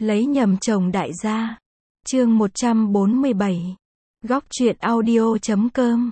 Lấy nhầm chồng đại gia. Chương 147. Góc truyện audio.com.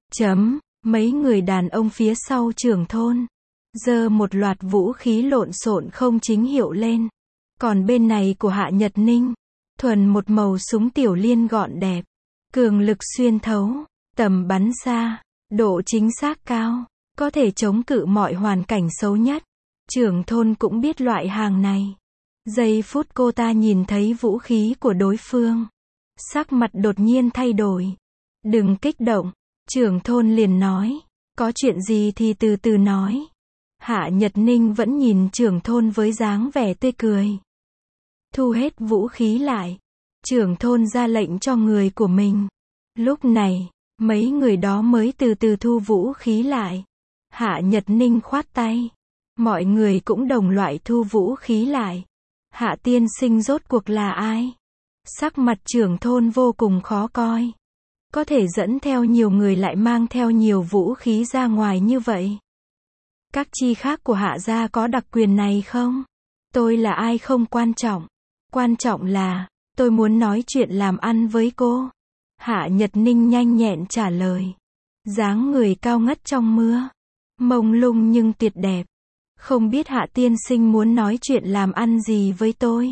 Mấy người đàn ông phía sau trưởng thôn giơ một loạt vũ khí lộn xộn không chính hiệu lên. Còn bên này của Hạ Nhật Ninh, thuần một màu súng tiểu liên gọn đẹp, cường lực xuyên thấu, tầm bắn xa, độ chính xác cao, có thể chống cự mọi hoàn cảnh xấu nhất. Trưởng thôn cũng biết loại hàng này. Giây phút cô ta nhìn thấy vũ khí của đối phương, sắc mặt đột nhiên thay đổi. Đừng kích động, trưởng thôn liền nói, có chuyện gì thì từ từ nói. Hạ Nhật Ninh vẫn nhìn trưởng thôn với dáng vẻ tươi cười. Thu hết vũ khí lại. Trưởng thôn ra lệnh cho người của mình. Lúc này, mấy người đó mới từ từ thu vũ khí lại. Hạ Nhật Ninh khoát tay. Mọi người cũng đồng loại thu vũ khí lại. Hạ tiên sinh rốt cuộc là ai? Sắc mặt trưởng thôn vô cùng khó coi. Có thể dẫn theo nhiều người lại mang theo nhiều vũ khí ra ngoài như vậy. Các chi khác của Hạ gia có đặc quyền này không? Tôi là ai không quan trọng. Quan trọng là, tôi muốn nói chuyện làm ăn với cô. Hạ Nhật Ninh nhanh nhẹn trả lời. Dáng người cao ngất trong mưa. Mông lung nhưng tuyệt đẹp. Không biết Hạ tiên sinh muốn nói chuyện làm ăn gì với tôi.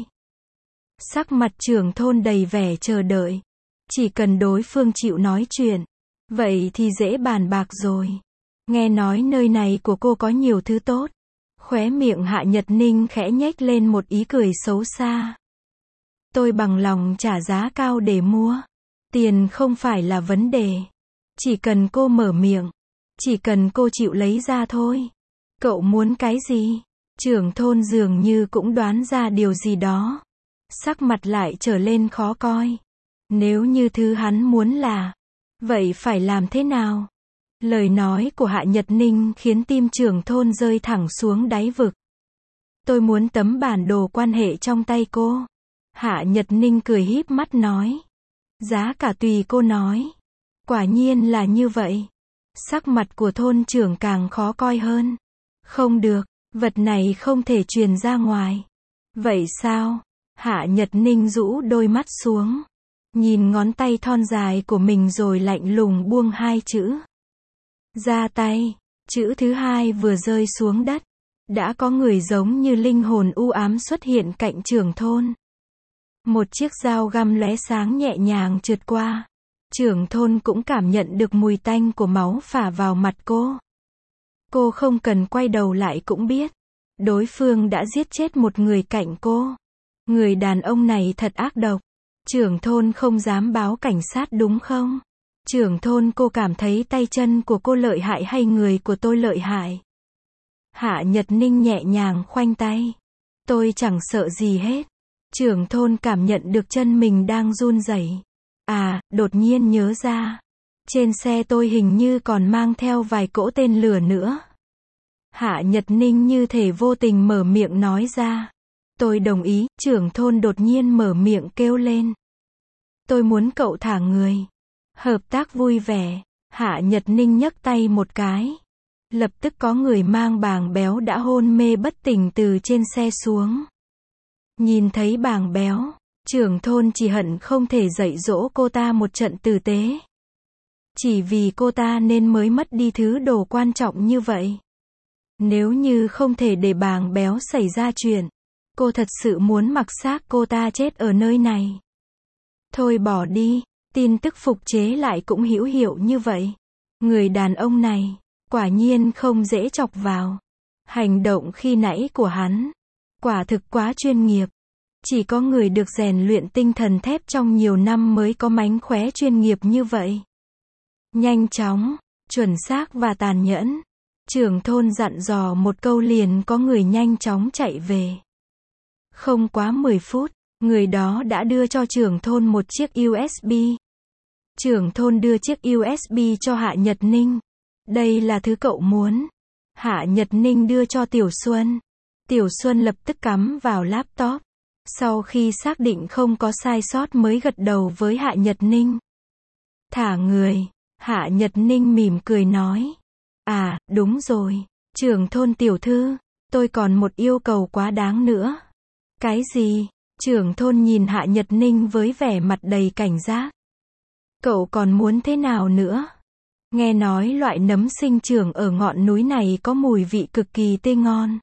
Sắc mặt trưởng thôn đầy vẻ chờ đợi. Chỉ cần đối phương chịu nói chuyện, vậy thì dễ bàn bạc rồi. Nghe nói nơi này của cô có nhiều thứ tốt. Khóe miệng Hạ Nhật Ninh khẽ nhếch lên một ý cười xấu xa. Tôi bằng lòng trả giá cao để mua. Tiền không phải là vấn đề. Chỉ cần cô mở miệng. Chỉ cần cô chịu lấy ra thôi. Cậu muốn cái gì? Trưởng thôn dường như cũng đoán ra điều gì đó. Sắc mặt lại trở lên khó coi. Nếu như thứ hắn muốn là, vậy phải làm thế nào? Lời nói của Hạ Nhật Ninh khiến tim trưởng thôn rơi thẳng xuống đáy vực. Tôi muốn tấm bản đồ quan hệ trong tay cô. Hạ Nhật Ninh cười híp mắt nói. Giá cả tùy cô nói. Quả nhiên là như vậy. Sắc mặt của thôn trưởng càng khó coi hơn. Không được, vật này không thể truyền ra ngoài. Vậy sao? Hạ Nhật Ninh rũ đôi mắt xuống. Nhìn ngón tay thon dài của mình rồi lạnh lùng buông hai chữ. Ra tay. Chữ thứ hai vừa rơi xuống đất. Đã có người giống như linh hồn u ám xuất hiện cạnh trưởng thôn. Một chiếc dao găm lóe sáng nhẹ nhàng trượt qua. Trưởng thôn cũng cảm nhận được mùi tanh của máu phả vào mặt cô. Cô không cần quay đầu lại cũng biết. Đối phương đã giết chết một người cạnh cô. Người đàn ông này thật ác độc. Trưởng thôn không dám báo cảnh sát đúng không? Trưởng thôn, cô cảm thấy tay chân của cô lợi hại hay người của tôi lợi hại? Hạ Nhật Ninh nhẹ nhàng khoanh tay. Tôi chẳng sợ gì hết. Trưởng thôn cảm nhận được chân mình đang run rẩy. À, đột nhiên nhớ ra. Trên xe tôi hình như còn mang theo vài cỗ tên lửa nữa. Hạ Nhật Ninh như thể vô tình mở miệng nói ra. Tôi đồng ý. Trưởng thôn đột nhiên mở miệng kêu lên. Tôi muốn cậu thả người. Hợp tác vui vẻ. Hạ Nhật Ninh nhấc tay một cái. Lập tức có người mang bàng béo đã hôn mê bất tỉnh từ trên xe xuống. Nhìn thấy bàng béo, trưởng thôn chỉ hận không thể dạy dỗ cô ta một trận tử tế. Chỉ vì cô ta nên mới mất đi thứ đồ quan trọng như vậy. Nếu như không thể để bàng béo xảy ra chuyện, cô thật sự muốn mặc xác cô ta chết ở nơi này. Thôi bỏ đi, tin tức phục chế lại cũng hữu hiệu như vậy. Người đàn ông này, quả nhiên không dễ chọc vào. Hành động khi nãy của hắn, quả thực quá chuyên nghiệp. Chỉ có người được rèn luyện tinh thần thép trong nhiều năm mới có mánh khóe chuyên nghiệp như vậy. Nhanh chóng, chuẩn xác và tàn nhẫn. Trưởng thôn dặn dò một câu liền có người nhanh chóng chạy về. Không quá 10 phút, người đó đã đưa cho trưởng thôn một chiếc USB. Trưởng thôn đưa chiếc USB cho Hạ Nhật Ninh. Đây là thứ cậu muốn. Hạ Nhật Ninh đưa cho Tiểu Xuân. Tiểu Xuân lập tức cắm vào laptop. Sau khi xác định không có sai sót mới gật đầu với Hạ Nhật Ninh. Thả người. Hạ Nhật Ninh mỉm cười nói. À, đúng rồi. Trưởng thôn tiểu thư, tôi còn một yêu cầu quá đáng nữa. Cái gì? Trưởng thôn nhìn Hạ Nhật Ninh với vẻ mặt đầy cảnh giác. Cậu còn muốn thế nào nữa? Nghe nói loại nấm sinh trưởng ở ngọn núi này có mùi vị cực kỳ tươi ngon.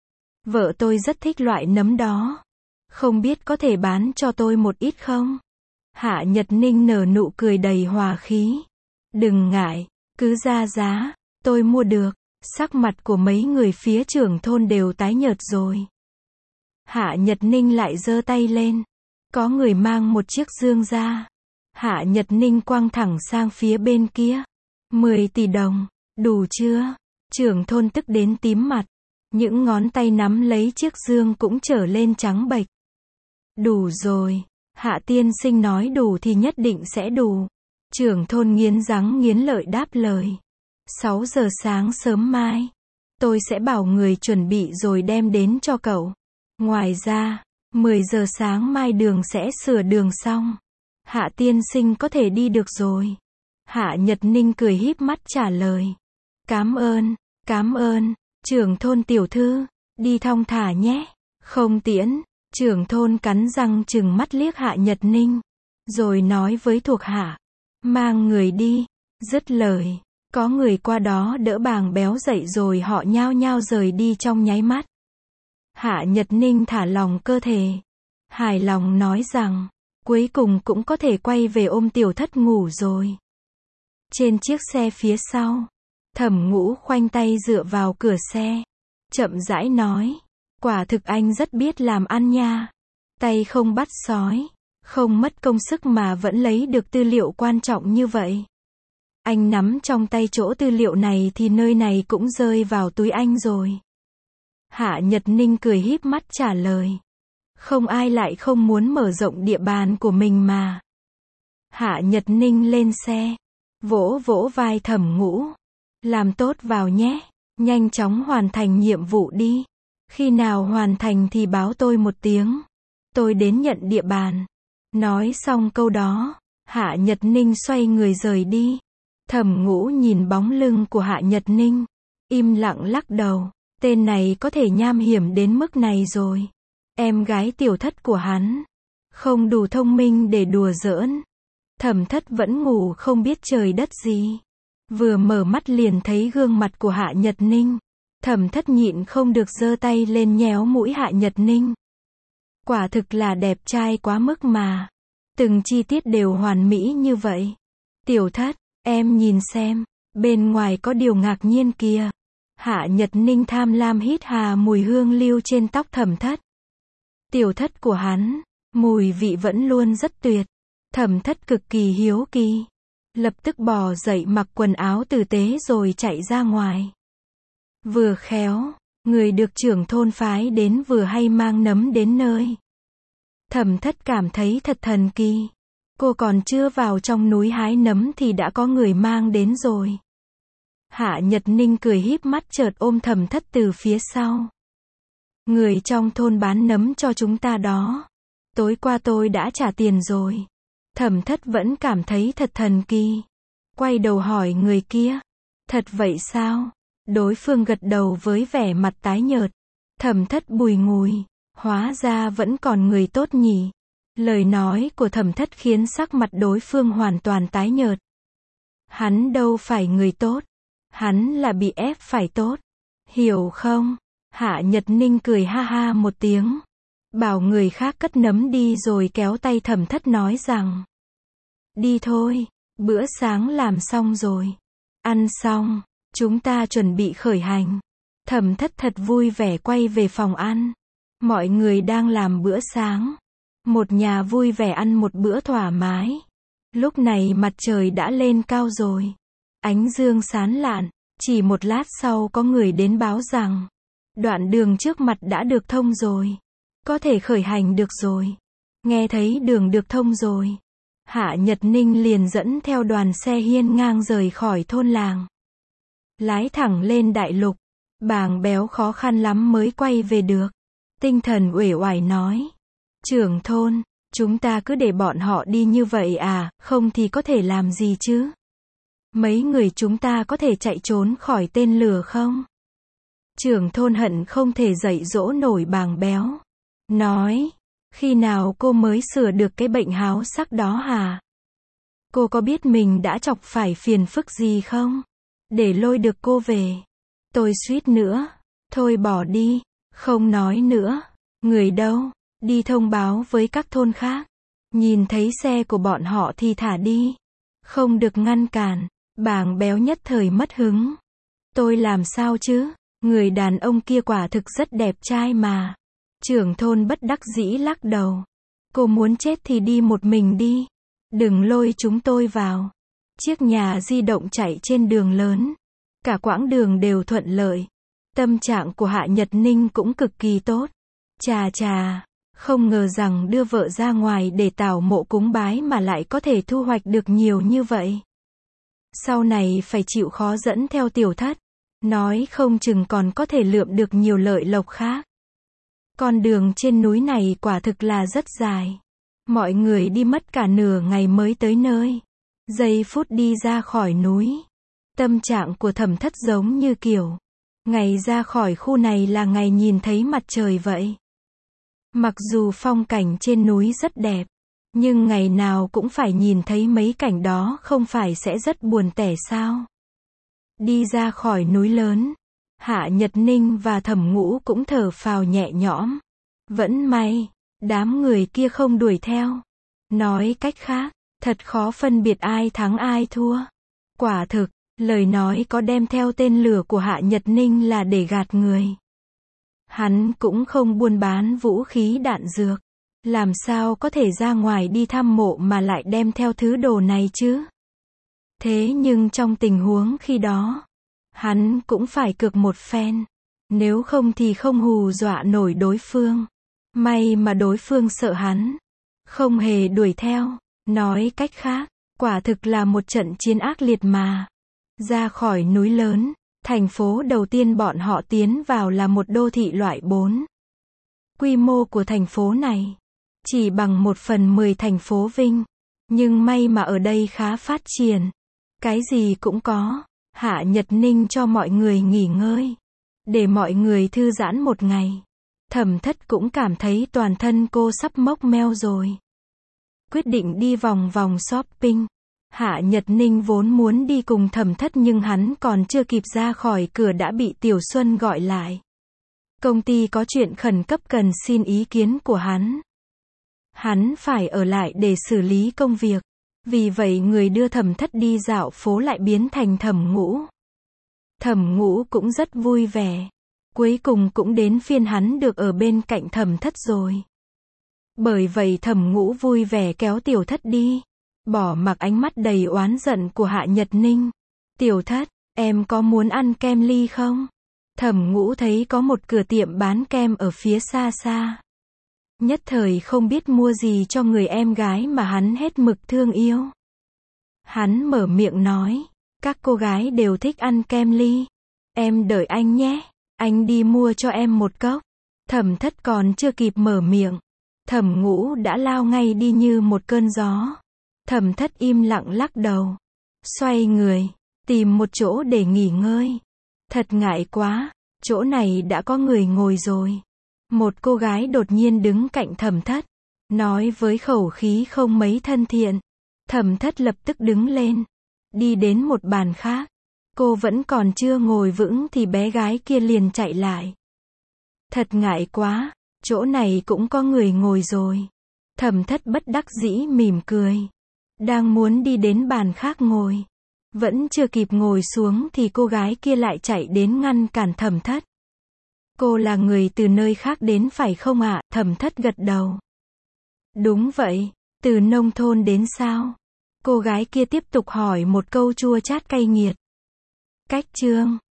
Vợ tôi rất thích loại nấm đó. Không biết có thể bán cho tôi một ít không? Hạ Nhật Ninh nở nụ cười đầy hòa khí. Đừng ngại, cứ ra giá, tôi mua được. Sắc mặt của mấy người phía trưởng thôn đều tái nhợt rồi. Hạ Nhật Ninh lại giơ tay lên. Có người mang một chiếc dương ra. Hạ Nhật Ninh quăng thẳng sang phía bên kia. 10 tỷ đồng, đủ chưa? Trưởng thôn tức đến tím mặt. Những ngón tay nắm lấy chiếc dương cũng trở lên trắng bệch. Đủ rồi. Hạ tiên sinh nói đủ thì nhất định sẽ đủ. Trưởng thôn nghiến răng nghiến lợi đáp lời. 6 giờ sáng sớm mai, tôi sẽ bảo người chuẩn bị rồi đem đến cho cậu. Ngoài ra, 10 giờ sáng mai đường sẽ sửa đường xong. Hạ tiên sinh có thể đi được rồi. Hạ Nhật Ninh cười híp mắt trả lời. Cảm ơn, trưởng thôn tiểu thư, đi thong thả nhé. Không tiễn, trưởng thôn cắn răng trừng mắt liếc Hạ Nhật Ninh, rồi nói với thuộc hạ, mang người đi. Dứt lời, có người qua đó đỡ Bàng Béo dậy rồi họ nhao nhao rời đi trong nháy mắt. Hạ Nhật Ninh thả lỏng cơ thể, hài lòng nói rằng, cuối cùng cũng có thể quay về ôm Tiểu Thất ngủ rồi. Trên chiếc xe phía sau, Thẩm Ngũ khoanh tay dựa vào cửa xe, chậm rãi nói, quả thực anh rất biết làm ăn nha. Tay không bắt sói, không mất công sức mà vẫn lấy được tư liệu quan trọng như vậy. Anh nắm trong tay chỗ tư liệu này thì nơi này cũng rơi vào túi anh rồi. Hạ Nhật Ninh cười híp mắt trả lời. Không ai lại không muốn mở rộng địa bàn của mình mà. Hạ Nhật Ninh lên xe, vỗ vỗ vai Thẩm Ngũ. Làm tốt vào nhé, nhanh chóng hoàn thành nhiệm vụ đi. Khi nào hoàn thành thì báo tôi một tiếng. Tôi đến nhận địa bàn. Nói xong câu đó, Hạ Nhật Ninh xoay người rời đi. Thẩm Ngũ nhìn bóng lưng của Hạ Nhật Ninh, im lặng lắc đầu. Tên này có thể nham hiểm đến mức này rồi. Em gái Tiểu Thất của hắn không đủ thông minh để đùa giỡn. Thẩm Thất vẫn ngủ không biết trời đất gì. Vừa mở mắt liền thấy gương mặt của Hạ Nhật Ninh. Thẩm Thất nhịn không được giơ tay lên nhéo mũi Hạ Nhật Ninh. Quả thực là đẹp trai quá mức mà. Từng chi tiết đều hoàn mỹ như vậy. Tiểu Thất, em nhìn xem, bên ngoài có điều ngạc nhiên kìa. Hạ Nhật Ninh tham lam hít hà mùi hương lưu trên tóc Thẩm Thất. Tiểu Thất của hắn, mùi vị vẫn luôn rất tuyệt. Thẩm Thất cực kỳ hiếu kỳ, lập tức bò dậy mặc quần áo tử tế rồi chạy ra ngoài. Vừa khéo, người được trưởng thôn phái đến vừa hay mang nấm đến nơi. Thẩm Thất cảm thấy thật thần kỳ. Cô còn chưa vào trong núi hái nấm thì đã có người mang đến rồi. Hạ Nhật Ninh cười híp mắt chợt ôm Thẩm Thất từ phía sau. Người trong thôn bán nấm cho chúng ta đó. Tối qua tôi đã trả tiền rồi. Thẩm Thất vẫn cảm thấy thật thần kỳ. Quay đầu hỏi người kia. Thật vậy sao? Đối phương gật đầu với vẻ mặt tái nhợt. Thẩm Thất bùi ngùi. Hóa ra vẫn còn người tốt nhỉ. Lời nói của Thẩm Thất khiến sắc mặt đối phương hoàn toàn tái nhợt. Hắn đâu phải người tốt. Hắn là bị ép phải tốt. Hiểu không? Hạ Nhật Ninh cười ha ha một tiếng. Bảo người khác cất nấm đi rồi kéo tay Thẩm Thất nói rằng. Đi thôi, bữa sáng làm xong rồi. Ăn xong, chúng ta chuẩn bị khởi hành. Thẩm Thất thật vui vẻ quay về phòng ăn. Mọi người đang làm bữa sáng. Một nhà vui vẻ ăn một bữa thoải mái. Lúc này mặt trời đã lên cao rồi. Ánh dương sáng lạn. Chỉ một lát sau có người đến báo rằng đoạn đường trước mặt đã được thông rồi. Có thể khởi hành được rồi. Nghe thấy đường được thông rồi. Hạ Nhật Ninh liền dẫn theo đoàn xe hiên ngang rời khỏi thôn làng. Lái thẳng lên đại lục. Bàng Béo khó khăn lắm mới quay về được. Tinh thần uể oải nói. Trưởng thôn, chúng ta cứ để bọn họ đi như vậy à, không thì có thể làm gì chứ? Mấy người chúng ta có thể chạy trốn khỏi tên lửa không? Trưởng thôn hận không thể dạy dỗ nổi Bàng Béo. Nói, Khi nào cô mới sửa được cái bệnh háo sắc đó hả? Cô có biết mình đã chọc phải phiền phức gì không? Để lôi được cô về. Tôi suýt nữa. Thôi bỏ đi. Không nói nữa. Người đâu? Đi thông báo với các thôn khác. Nhìn thấy xe của bọn họ thì thả đi. Không được ngăn cản. Bàng béo nhất thời mất hứng. Tôi làm sao chứ? Người đàn ông kia quả thực rất đẹp trai mà. Trưởng thôn bất đắc dĩ lắc đầu. Cô muốn chết thì đi một mình đi. Đừng lôi chúng tôi vào. Chiếc nhà di động chạy trên đường lớn. Cả quãng đường đều thuận lợi. Tâm trạng của Hạ Nhật Ninh cũng cực kỳ tốt. Chà chà, không ngờ rằng đưa vợ ra ngoài để tảo mộ cúng bái mà lại có thể thu hoạch được nhiều như vậy. Sau này phải chịu khó dẫn theo tiểu thất. Nói không chừng còn có thể lượm được nhiều lợi lộc khác. Con đường trên núi này quả thực là rất dài. Mọi người đi mất cả nửa ngày mới tới nơi. Giây phút đi ra khỏi núi. Tâm trạng của Thẩm Thất giống như kiểu ngày ra khỏi khu này là ngày nhìn thấy mặt trời vậy. Mặc dù phong cảnh trên núi rất đẹp, nhưng ngày nào cũng phải nhìn thấy mấy cảnh đó không phải sẽ rất buồn tẻ sao? Đi ra khỏi núi lớn, Hạ Nhật Ninh và Thẩm Ngũ cũng thở phào nhẹ nhõm. Vẫn may, đám người kia không đuổi theo. Nói cách khác, thật khó phân biệt ai thắng ai thua. Quả thực, lời nói có đem theo tên lửa của Hạ Nhật Ninh là để gạt người. Hắn cũng không buôn bán vũ khí đạn dược. Làm sao có thể ra ngoài đi thăm mộ mà lại đem theo thứ đồ này chứ? Thế nhưng trong tình huống khi đó, hắn cũng phải cược một phen. Nếu không thì không hù dọa nổi đối phương. May mà đối phương sợ hắn. Không hề đuổi theo. Nói cách khác, quả thực là một trận chiến ác liệt mà. Ra khỏi núi lớn, thành phố đầu tiên bọn họ tiến vào là một đô thị loại 4. Quy mô của thành phố này chỉ bằng 1/10 thành phố Vinh. Nhưng may mà ở đây khá phát triển. Cái gì cũng có. Hạ Nhật Ninh cho mọi người nghỉ ngơi. Để mọi người thư giãn một ngày. Thẩm Thất cũng cảm thấy toàn thân cô sắp mốc meo rồi. Quyết định đi vòng vòng shopping. Hạ Nhật Ninh vốn muốn đi cùng Thẩm Thất nhưng hắn còn chưa kịp ra khỏi cửa đã bị Tiểu Xuân gọi lại. Công ty có chuyện khẩn cấp cần xin ý kiến của hắn. Hắn phải ở lại để xử lý công việc. Vì vậy người đưa Thẩm Thất đi dạo phố lại biến thành Thẩm Ngũ. Thẩm Ngũ cũng rất vui vẻ. Cuối cùng cũng đến phiên hắn được ở bên cạnh Thẩm Thất rồi. Bởi vậy Thẩm Ngũ vui vẻ kéo Tiểu Thất đi. Bỏ mặc ánh mắt đầy oán giận của Hạ Nhật Ninh. Tiểu Thất, em có muốn ăn kem ly không? Thẩm Ngũ thấy có một cửa tiệm bán kem ở phía xa xa. Nhất thời không biết mua gì cho người em gái mà hắn hết mực thương yêu. Hắn mở miệng nói, các cô gái đều thích ăn kem ly. Em đợi anh nhé, anh đi mua cho em một cốc. Thẩm Thất còn chưa kịp mở miệng. Thẩm Ngũ đã lao ngay đi như một cơn gió. Thẩm Thất im lặng lắc đầu. Xoay người, tìm một chỗ để nghỉ ngơi. Thật ngại quá, chỗ này đã có người ngồi rồi. Một cô gái đột nhiên đứng cạnh Thẩm Thất. Nói với khẩu khí không mấy thân thiện. Thẩm Thất lập tức đứng lên. Đi đến một bàn khác. Cô vẫn còn chưa ngồi vững thì bé gái kia liền chạy lại. Thật ngại quá, chỗ này cũng có người ngồi rồi. Thẩm Thất bất đắc dĩ mỉm cười. Đang muốn đi đến bàn khác ngồi. Vẫn chưa kịp ngồi xuống thì cô gái kia lại chạy đến ngăn cản Thẩm Thất. Cô là người từ nơi khác đến phải không ạ? Thẩm Thất gật đầu. Đúng vậy, từ nông thôn đến sao? Cô gái kia tiếp tục hỏi một câu chua chát cay nghiệt. Cách chương